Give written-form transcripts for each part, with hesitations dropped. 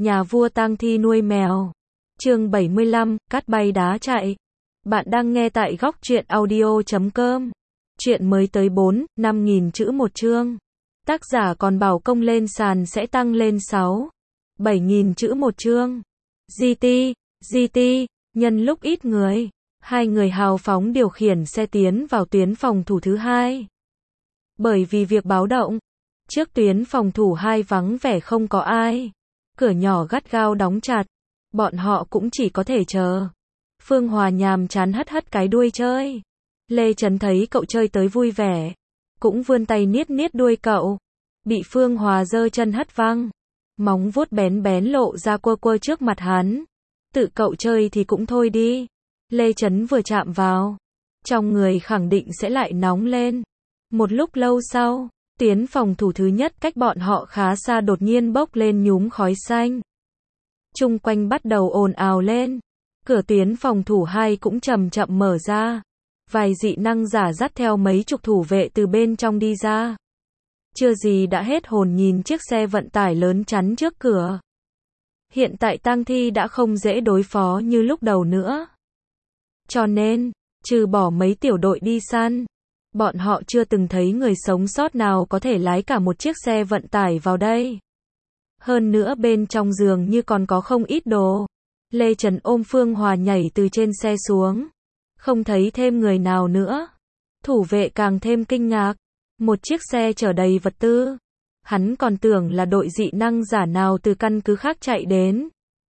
Nhà vua tang thi nuôi mèo. Chương 75, cát bay đá chạy. Bạn đang nghe tại góc truyện audio.com. Chuyện mới tới 4-5 nghìn chữ một chương. Tác giả còn bảo công lên sàn sẽ tăng lên 6-7 nghìn chữ một chương. GT, nhân lúc ít người, hai người hào phóng điều khiển xe tiến vào tuyến phòng thủ thứ hai. Bởi vì việc báo động, trước tuyến phòng thủ 2 vắng vẻ không có ai. Cửa nhỏ gắt gao đóng chặt, bọn họ cũng chỉ có thể chờ. Phương Hòa nhàm chán hất hất cái đuôi chơi. Lê Trấn thấy cậu chơi tới vui vẻ, cũng vươn tay niết niết đuôi cậu. Bị Phương Hòa giơ chân hất văng, móng vuốt bén bén lộ ra quơ quơ trước mặt hắn. Tự cậu chơi thì cũng thôi đi. Lê Trấn vừa chạm vào, trong người khẳng định sẽ lại nóng lên. Một lúc lâu sau, tuyến phòng thủ thứ nhất cách bọn họ khá xa đột nhiên bốc lên nhúm khói xanh. Chung quanh bắt đầu ồn ào lên. Cửa tuyến phòng thủ 2 cũng chậm chậm mở ra. Vài dị năng giả dắt theo mấy chục thủ vệ từ bên trong đi ra. Chưa gì đã hết hồn nhìn chiếc xe vận tải lớn chắn trước cửa. Hiện tại tang thi đã không dễ đối phó như lúc đầu nữa. Cho nên, trừ bỏ mấy tiểu đội đi săn, bọn họ chưa từng thấy người sống sót nào có thể lái cả một chiếc xe vận tải vào đây. Hơn nữa bên trong giường như còn có không ít đồ. Lê Trấn ôm Phương Hòa nhảy từ trên xe xuống. Không thấy thêm người nào nữa. Thủ vệ càng thêm kinh ngạc. Một chiếc xe chở đầy vật tư. Hắn còn tưởng là đội dị năng giả nào từ căn cứ khác chạy đến.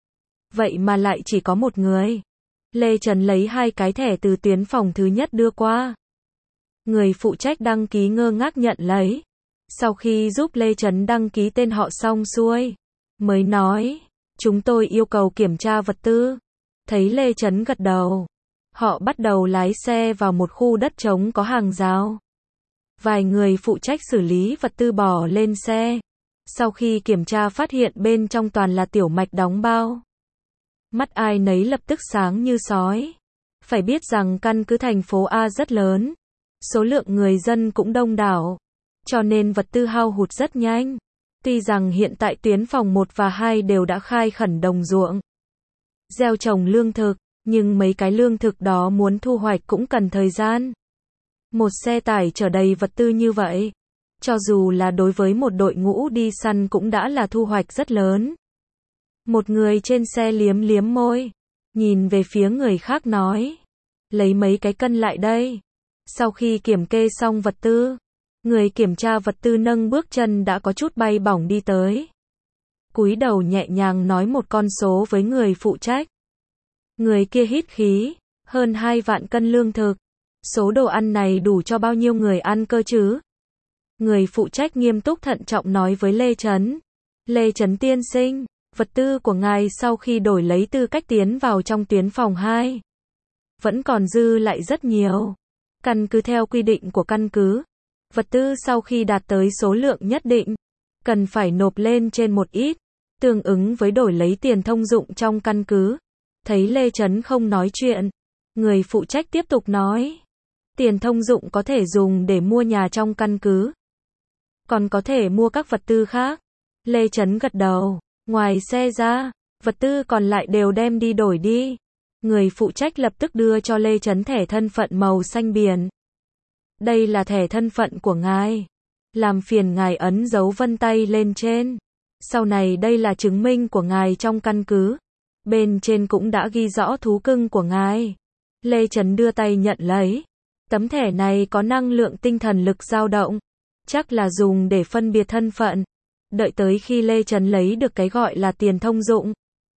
Vậy mà lại chỉ có một người. Lê Trấn lấy 2 cái thẻ từ tuyến phòng thứ nhất đưa qua. Người phụ trách đăng ký ngơ ngác nhận lấy. Sau khi giúp Lê Trấn đăng ký tên họ xong xuôi, mới nói, chúng tôi yêu cầu kiểm tra vật tư. Thấy Lê Trấn gật đầu, họ bắt đầu lái xe vào một khu đất trống có hàng rào. Vài người phụ trách xử lý vật tư bỏ lên xe. Sau khi kiểm tra phát hiện bên trong toàn là tiểu mạch đóng bao. Mắt ai nấy lập tức sáng như sói. Phải biết rằng căn cứ thành phố A rất lớn. Số lượng người dân cũng đông đảo. Cho nên vật tư hao hụt rất nhanh. Tuy rằng hiện tại tuyến phòng 1 và 2 đều đã khai khẩn đồng ruộng, gieo trồng lương thực, nhưng mấy cái lương thực đó muốn thu hoạch cũng cần thời gian. Một xe tải chở đầy vật tư như vậy, cho dù là đối với một đội ngũ đi săn cũng đã là thu hoạch rất lớn. Một người trên xe liếm liếm môi, nhìn về phía người khác nói, lấy mấy cái cân lại đây. Sau khi kiểm kê xong vật tư, người kiểm tra vật tư nâng bước chân đã có chút bay bổng đi tới. Cúi đầu nhẹ nhàng nói một con số với người phụ trách. Người kia hít khí, hơn 2 vạn cân lương thực. Số đồ ăn này đủ cho bao nhiêu người ăn cơ chứ? Người phụ trách nghiêm túc thận trọng nói với Lê Trấn. Lê Trấn tiên sinh, vật tư của ngài sau khi đổi lấy tư cách tiến vào trong tuyến phòng 2. Vẫn còn dư lại rất nhiều. Căn cứ theo quy định của căn cứ, vật tư sau khi đạt tới số lượng nhất định, cần phải nộp lên trên một ít, tương ứng với đổi lấy tiền thông dụng trong căn cứ. Thấy Lê Trấn không nói chuyện, người phụ trách tiếp tục nói. Tiền thông dụng có thể dùng để mua nhà trong căn cứ. Còn có thể mua các vật tư khác. Lê Trấn gật đầu. Ngoài xe ra, vật tư còn lại đều đem đi đổi đi. Người phụ trách lập tức đưa cho Lê Trấn thẻ thân phận màu xanh biển. Đây là thẻ thân phận của ngài. Làm phiền ngài ấn dấu vân tay lên trên. Sau này đây là chứng minh của ngài trong căn cứ. Bên trên cũng đã ghi rõ thú cưng của ngài. Lê Trấn đưa tay nhận lấy. Tấm thẻ này có năng lượng tinh thần lực dao động. Chắc là dùng để phân biệt thân phận. Đợi tới khi Lê Trấn lấy được cái gọi là tiền thông dụng,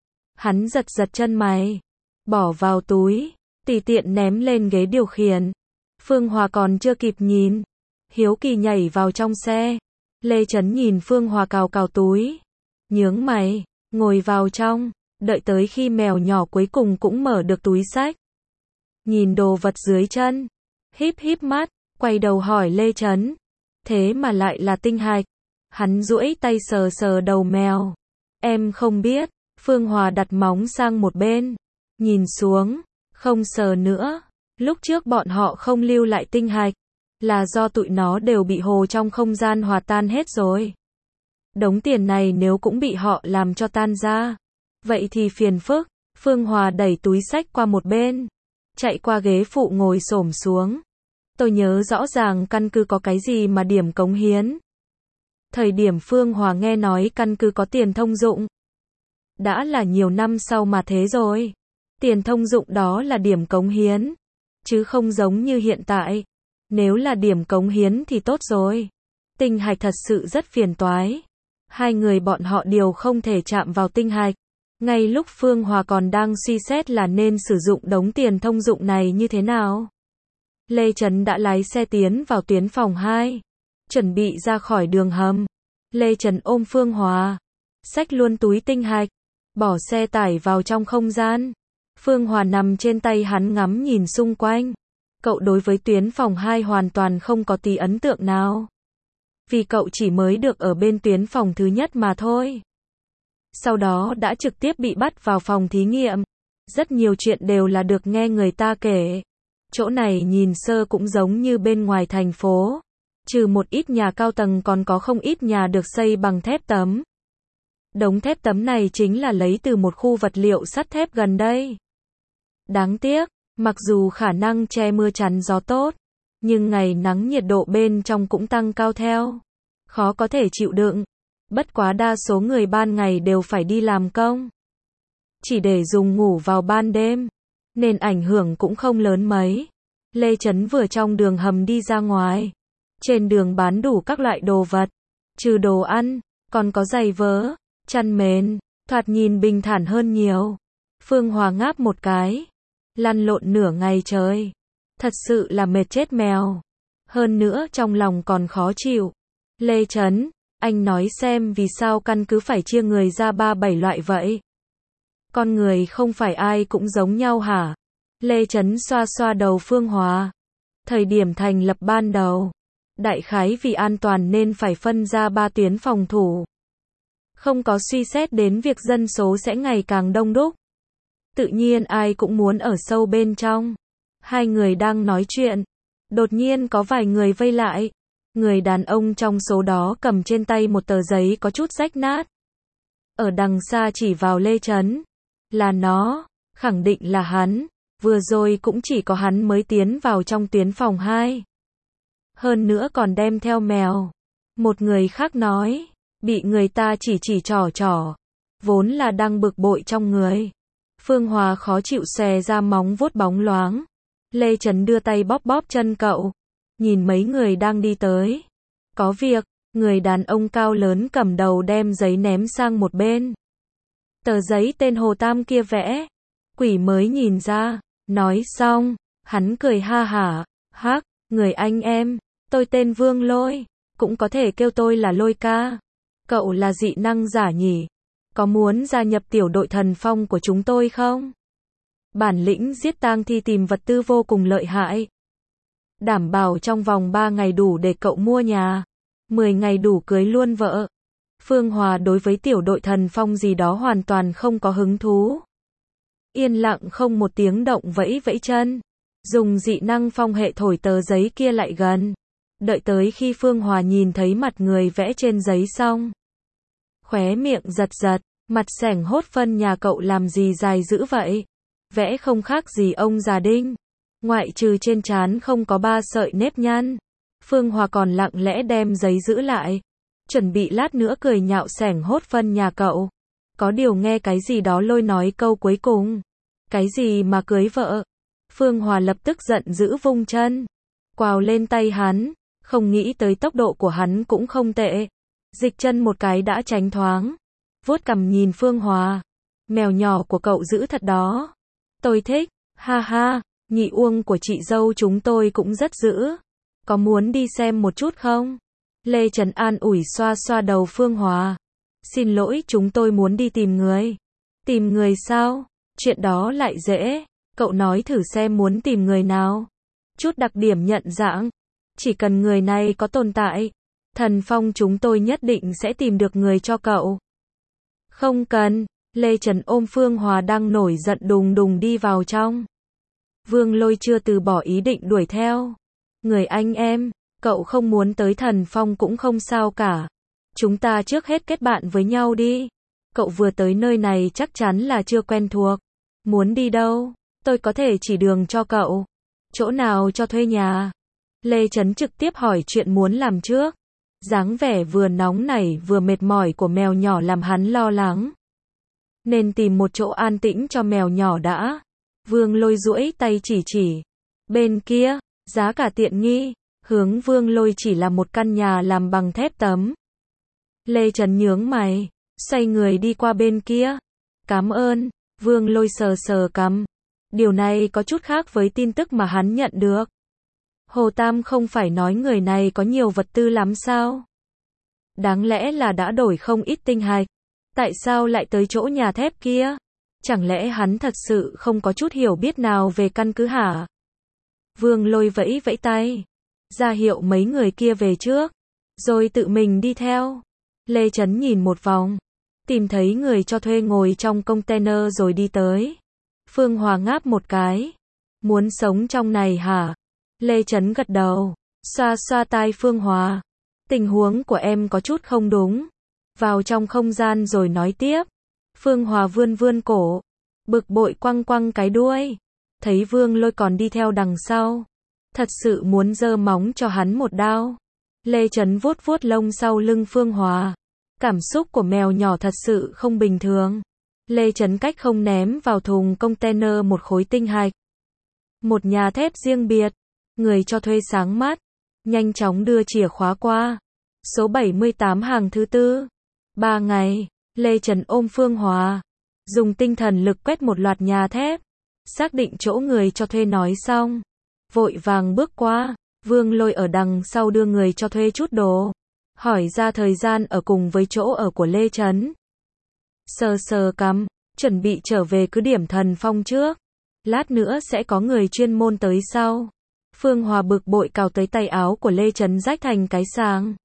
hắn giật giật chân mày, bỏ vào túi, tùy tiện ném lên ghế điều khiển. Phương Hòa còn chưa kịp nhìn, hiếu kỳ nhảy vào trong xe. Lê Trấn nhìn Phương Hòa cào cào túi, nhướng mày, ngồi vào trong, đợi tới khi mèo nhỏ cuối cùng cũng mở được túi xách. Nhìn đồ vật dưới chân, híp híp mắt, quay đầu hỏi Lê Trấn, thế mà lại là tinh hạch. Hắn duỗi tay sờ sờ đầu mèo. Em không biết. Phương Hòa đặt móng sang một bên, nhìn xuống, không sờ nữa. Lúc trước bọn họ không lưu lại tinh hạch, là do tụi nó đều bị hồ trong không gian hòa tan hết rồi. Đống tiền này nếu cũng bị họ làm cho tan ra, vậy thì phiền phức. Phương Hòa đẩy túi xách qua một bên, chạy qua ghế phụ ngồi xổm xuống. Tôi nhớ rõ ràng căn cứ có cái gì mà điểm cống hiến. Thời điểm Phương Hòa nghe nói căn cứ có tiền thông dụng, đã là nhiều năm sau mà thế rồi. Tiền thông dụng đó là điểm cống hiến, chứ không giống như hiện tại. Nếu là điểm cống hiến thì tốt rồi. Tinh hạch thật sự rất phiền toái. Hai người bọn họ đều không thể chạm vào tinh hạch. Ngay lúc Phương Hòa còn đang suy xét là nên sử dụng đống tiền thông dụng này như thế nào, Lê Trấn đã lái xe tiến vào tuyến phòng 2, chuẩn bị ra khỏi đường hầm. Lê Trấn ôm Phương Hòa, xách luôn túi tinh hạch, bỏ xe tải vào trong không gian. Phương Hòa nằm trên tay hắn ngắm nhìn xung quanh. Cậu đối với tuyến phòng 2 hoàn toàn không có tí ấn tượng nào, vì cậu chỉ mới được ở bên tuyến phòng thứ nhất mà thôi. Sau đó đã trực tiếp bị bắt vào phòng thí nghiệm. Rất nhiều chuyện đều là được nghe người ta kể. Chỗ này nhìn sơ cũng giống như bên ngoài thành phố. Trừ một ít nhà cao tầng còn có không ít nhà được xây bằng thép tấm. Đống thép tấm này chính là lấy từ một khu vật liệu sắt thép gần đây. Đáng tiếc, mặc dù khả năng che mưa chắn gió tốt, nhưng ngày nắng nhiệt độ bên trong cũng tăng cao theo. Khó có thể chịu đựng. Bất quá đa số người ban ngày đều phải đi làm công, chỉ để dùng ngủ vào ban đêm, nên ảnh hưởng cũng không lớn mấy. Lê Trấn vừa trong đường hầm đi ra ngoài. Trên đường bán đủ các loại đồ vật, trừ đồ ăn, còn có giày vớ, chăn mền, thoạt nhìn bình thản hơn nhiều. Phương Hòa ngáp một cái, lăn lộn nửa ngày trời, thật sự là mệt chết mèo. Hơn nữa trong lòng còn khó chịu. Lê Trấn, anh nói xem vì sao căn cứ phải chia người ra 3-7 loại vậy? Con người không phải ai cũng giống nhau hả? Lê Trấn xoa xoa đầu Phương Hòa. Thời điểm thành lập ban đầu, đại khái vì an toàn nên phải phân ra 3 tuyến phòng thủ. Không có suy xét đến việc dân số sẽ ngày càng đông đúc. Tự nhiên ai cũng muốn ở sâu bên trong. Hai người đang nói chuyện, đột nhiên có vài người vây lại. Người đàn ông trong số đó cầm trên tay một tờ giấy có chút rách nát. Ở đằng xa chỉ vào Lê Trấn. Là nó, khẳng định là hắn. Vừa rồi cũng chỉ có hắn mới tiến vào trong tuyến phòng 2. Hơn nữa còn đem theo mèo. Một người khác nói, bị người ta chỉ trỏ, vốn là đang bực bội trong người. Phương Hòa khó chịu xòe ra móng vuốt bóng loáng. Lê Trấn đưa tay bóp bóp chân cậu. Nhìn mấy người đang đi tới. Có việc, người đàn ông cao lớn cầm đầu đem giấy ném sang một bên. Tờ giấy tên Hồ Tam kia vẽ. Quỷ mới nhìn ra. Nói xong, hắn cười ha hả. Hắc, người anh em, tôi tên Vương Lôi. Cũng có thể kêu tôi là Lôi ca. Cậu là dị năng giả nhỉ? Có muốn gia nhập tiểu đội thần phong của chúng tôi không? Bản lĩnh giết tang thi tìm vật tư vô cùng lợi hại. Đảm bảo trong vòng 3 ngày đủ để cậu mua nhà, 10 ngày đủ cưới luôn vợ. Phương Hòa đối với tiểu đội thần phong gì đó hoàn toàn không có hứng thú. Yên lặng không một tiếng động vẫy vẫy chân, dùng dị năng phong hệ thổi tờ giấy kia lại gần. Đợi tới khi Phương Hòa nhìn thấy mặt người vẽ trên giấy xong, khóe miệng giật giật, mặt sẻng hốt phân nhà cậu làm gì dài dữ vậy? Vẽ không khác gì ông già Đinh. Ngoại trừ trên trán không có 3 sợi nếp nhăn. Phương Hòa còn lặng lẽ đem giấy giữ lại, chuẩn bị lát nữa cười nhạo sẻng hốt phân nhà cậu. Có điều nghe cái gì đó Lôi nói câu cuối cùng. Cái gì mà cưới vợ? Phương Hòa lập tức giận dữ vung chân, quào lên tay hắn, không nghĩ tới tốc độ của hắn cũng không tệ. Dịch chân một cái đã tránh thoáng, vuốt cằm nhìn Phương Hòa. Mèo nhỏ của cậu giữ thật đó. Tôi thích, ha ha, nhị uông của chị dâu chúng tôi cũng rất dữ. Có muốn đi xem một chút không? Lê Trấn an ủi xoa xoa đầu Phương Hòa. Xin lỗi, chúng tôi muốn đi tìm người. Tìm người sao? Chuyện đó lại dễ. Cậu nói thử xem muốn tìm người nào. Chút đặc điểm nhận dạng. Chỉ cần người này có tồn tại, thần phong chúng tôi nhất định sẽ tìm được người cho cậu. Không cần. Lê Trấn ôm Phương Hòa đang nổi giận đùng đùng đi vào trong. Vương Lôi chưa từ bỏ ý định đuổi theo. Người anh em, cậu không muốn tới thần phong cũng không sao cả. Chúng ta trước hết kết bạn với nhau đi. Cậu vừa tới nơi này chắc chắn là chưa quen thuộc. Muốn đi đâu? Tôi có thể chỉ đường cho cậu. Chỗ nào cho thuê nhà? Lê Chấn trực tiếp hỏi chuyện muốn làm trước. Dáng vẻ vừa nóng nảy vừa mệt mỏi của mèo nhỏ làm hắn lo lắng. Nên tìm một chỗ an tĩnh cho mèo nhỏ đã. Vương Lôi duỗi tay chỉ. Bên kia, giá cả tiện nghi. Hướng Vương Lôi chỉ là một căn nhà làm bằng thép tấm. Lê Chấn nhướng mày, xoay người đi qua bên kia. Cảm ơn. Vương Lôi sờ cằm. Điều này có chút khác với tin tức mà hắn nhận được. Hồ Tam không phải nói người này có nhiều vật tư lắm sao? Đáng lẽ là đã đổi không ít tinh hạch. Tại sao lại tới chỗ nhà thép kia? Chẳng lẽ hắn thật sự không có chút hiểu biết nào về căn cứ hả? Vương Lôi vẫy tay, ra hiệu mấy người kia về trước, rồi tự mình đi theo. Lê Chấn nhìn một vòng, tìm thấy người cho thuê ngồi trong container rồi đi tới. Phương Hòa ngáp một cái. Muốn sống trong này hả? Lê Chấn gật đầu, xoa tai Phương Hòa. Tình huống của em có chút không đúng. Vào trong không gian rồi nói tiếp. Phương Hòa vươn cổ, bực bội quăng cái đuôi. Thấy Vương Lôi còn đi theo đằng sau, thật sự muốn giơ móng cho hắn một đao. Lê Chấn vuốt lông sau lưng Phương Hòa. Cảm xúc của mèo nhỏ thật sự không bình thường. Lê Chấn cách không ném vào thùng container một khối tinh hạch. Một nhà thép riêng biệt. Người cho thuê sáng mắt, nhanh chóng đưa chìa khóa qua. Số 78 hàng thứ 4. 3 ngày, Lê Chấn ôm Phương Hòa, dùng tinh thần lực quét một loạt nhà thép, xác định chỗ người cho thuê nói xong, vội vàng bước qua. Vương Lôi ở đằng sau đưa người cho thuê chút đồ, hỏi ra thời gian ở cùng với chỗ ở của Lê Chấn. Sờ cằm, chuẩn bị trở về cứ điểm Thần Phong trước, lát nữa sẽ có người chuyên môn tới sau. Phương Hòa bực bội cào tới tay áo của Lê Chấn rách thành cái sàng.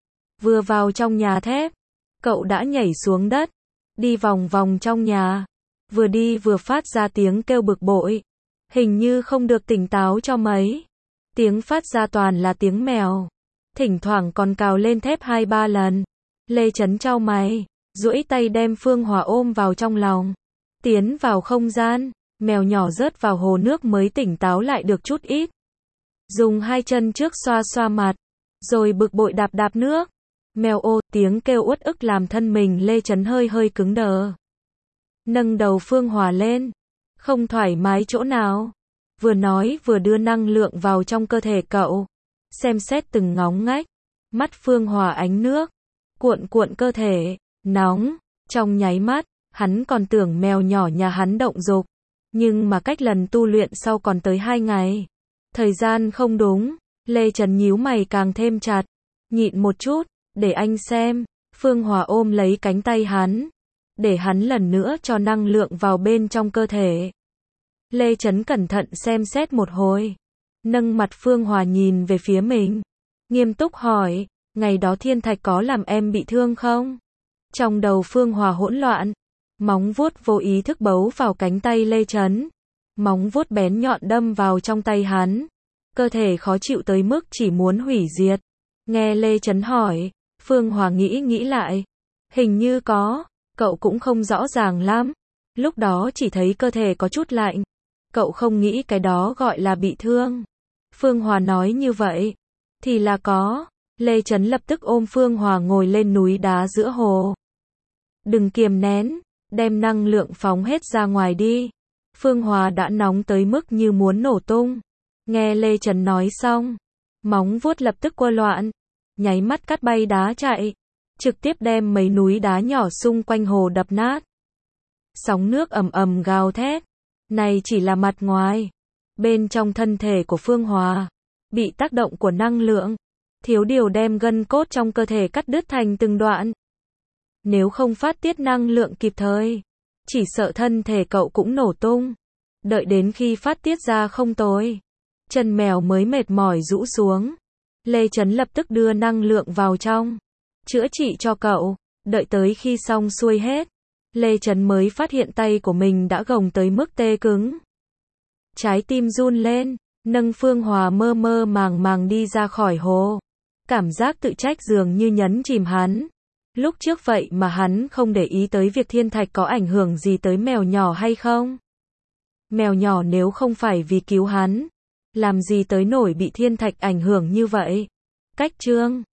Vừa vào trong nhà thép, cậu đã nhảy xuống đất, đi vòng vòng trong nhà. Vừa đi vừa phát ra tiếng kêu bực bội. Hình như không được tỉnh táo cho mấy. Tiếng phát ra toàn là tiếng mèo. Thỉnh thoảng còn cào lên thép 2-3 lần. Lê Chấn chau mày, duỗi tay đem Phương Hòa ôm vào trong lòng. Tiến vào không gian, mèo nhỏ rớt vào hồ nước mới tỉnh táo lại được chút ít. Dùng hai chân trước xoa mặt, rồi bực bội đạp nước. Mèo ô, tiếng kêu uất ức làm thân mình Lê Chấn hơi cứng đờ. Nâng đầu Phương Hòa lên, không thoải mái chỗ nào. Vừa nói vừa đưa năng lượng vào trong cơ thể cậu, xem xét từng ngóng ngách. Mắt Phương Hòa ánh nước, cuộn cơ thể, nóng. Trong nháy mắt, hắn còn tưởng mèo nhỏ nhà hắn động dục. Nhưng mà cách lần tu luyện sau còn tới 2 ngày. Thời gian không đúng. Lê Trần nhíu mày càng thêm chặt. Nhịn một chút, để anh xem. Phương Hòa ôm lấy cánh tay hắn, để hắn lần nữa cho năng lượng vào bên trong cơ thể. Lê Trấn cẩn thận xem xét một hồi, nâng mặt Phương Hòa nhìn về phía mình, nghiêm túc hỏi, ngày đó thiên thạch có làm em bị thương không? Trong đầu Phương Hòa hỗn loạn, móng vuốt vô ý thức bấu vào cánh tay Lê Trấn. Móng vuốt bén nhọn đâm vào trong tay hắn, cơ thể khó chịu tới mức chỉ muốn hủy diệt. Nghe Lê Trấn hỏi, Phương Hòa nghĩ lại, hình như có, cậu cũng không rõ ràng lắm. Lúc đó chỉ thấy cơ thể có chút lạnh, cậu không nghĩ cái đó gọi là bị thương. Phương Hòa nói như vậy, thì là có. Lê Trấn lập tức ôm Phương Hòa ngồi lên núi đá giữa hồ. Đừng kiềm nén, đem năng lượng phóng hết ra ngoài đi. Phương Hòa đã nóng tới mức như muốn nổ tung. Nghe Lê Trấn nói xong, móng vuốt lập tức quơ loạn, nháy mắt cắt bay đá chạy, trực tiếp đem mấy núi đá nhỏ xung quanh hồ đập nát. Sóng nước ầm ầm gào thét. Này chỉ là mặt ngoài. Bên trong thân thể của Phương Hòa, bị tác động của năng lượng, thiếu điều đem gân cốt trong cơ thể cắt đứt thành từng đoạn. Nếu không phát tiết năng lượng kịp thời, chỉ sợ thân thể cậu cũng nổ tung. Đợi đến khi phát tiết ra không tối, chân mèo mới mệt mỏi rũ xuống. Lê Trấn lập tức đưa năng lượng vào trong, chữa trị cho cậu. Đợi tới khi xong xuôi hết, Lê Trấn mới phát hiện tay của mình đã gồng tới mức tê cứng. Trái tim run lên, nâng Phương Hòa mơ màng đi ra khỏi hồ. Cảm giác tự trách dường như nhấn chìm hắn. Lúc trước vậy mà hắn không để ý tới việc thiên thạch có ảnh hưởng gì tới mèo nhỏ hay không? Mèo nhỏ nếu không phải vì cứu hắn, làm gì tới nổi bị thiên thạch ảnh hưởng như vậy? Cách chương